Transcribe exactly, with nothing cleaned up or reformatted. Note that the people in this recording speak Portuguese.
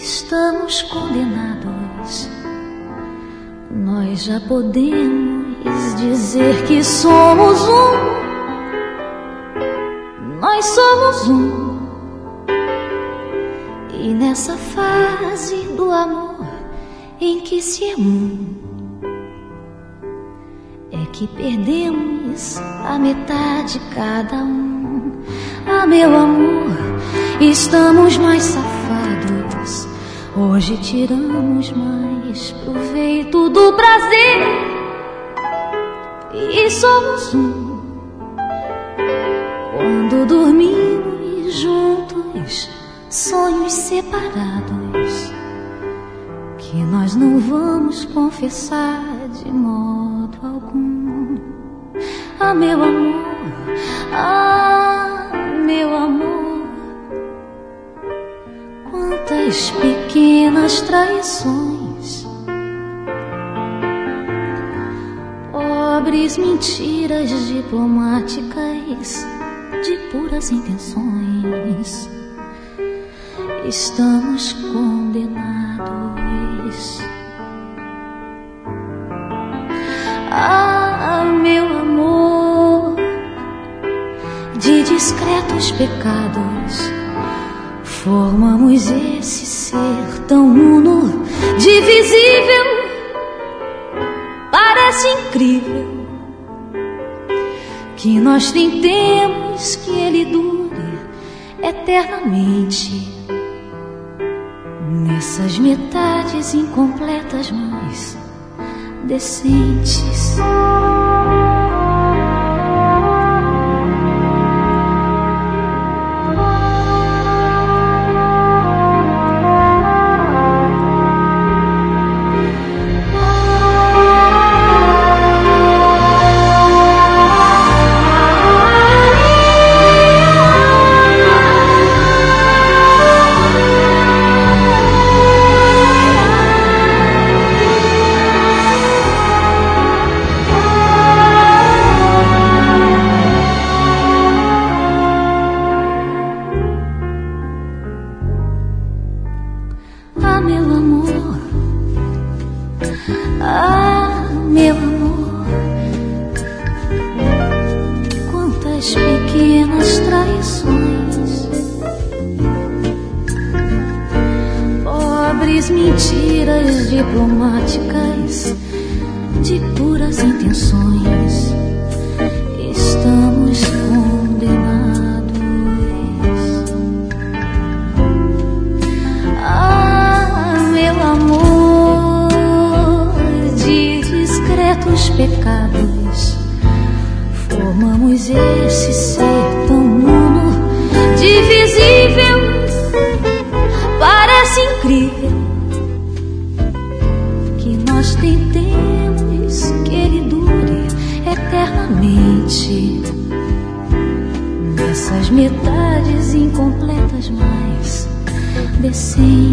estamos condenados. Nós já podemos dizer que somos um. Nós somos um. E nessa fase do amor em que se é um, é que perdemos a metade cada um. Ah, meu amor, estamos mais safados. Hoje tiramos mais proveito do prazer e somos um. Quando dormimos juntos, sonhos separados, que nós não vamos confessar de modo algum. Ah, meu amor, ah, meu amor, quantas pequenas traições, pobres mentiras diplomáticas de puras intenções, estamos condenados. Ah, meu amor, de discretos pecados formamos esse ser tão uno, divisível. Parece incrível que nós tentemos que ele dure eternamente nessas metades incompletas, mas decentes. Ah, meu amor, quantas pequenas traições, pobres mentiras diplomáticas de puras intenções, estamos condenados. Ah, meu amor, os pecados formamos esse ser tão uno, divisível. Parece incrível que nós tentemos que ele dure eternamente nessas metades incompletas, mas decentes.